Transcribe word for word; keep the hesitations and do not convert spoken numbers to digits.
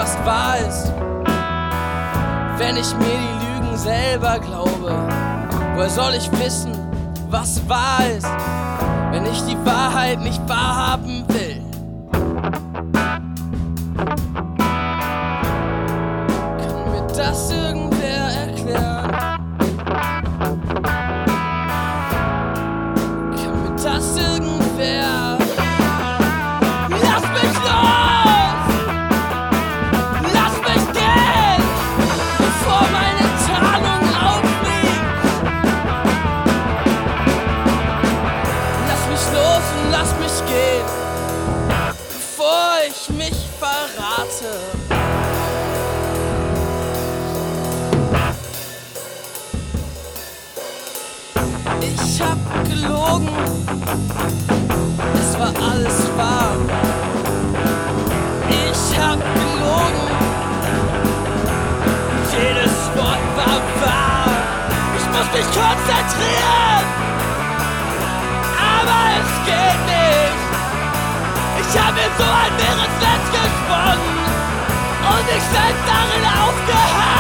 fast wahr ist, wenn ich mir die Lügen selber glaube. Woher soll ich wissen, was wahr ist, wenn ich die Wahrheit nicht wahrhaben will? Kann mir das irgendwer erklären? Kann mir das irgendwer... Lass mich los! Lass mich gehen, bevor meine Tarnung aufliegt! Lass mich los und lass mich gehen, bevor ich mich verrate. Ich hab gelogen, es war alles wahr. Ich hab gelogen, jedes Wort war wahr. Ich muss mich konzentrieren, aber es geht nicht. Ich hab in so ein Meeresnetz gesponnen und ich selbst darin aufgehangen.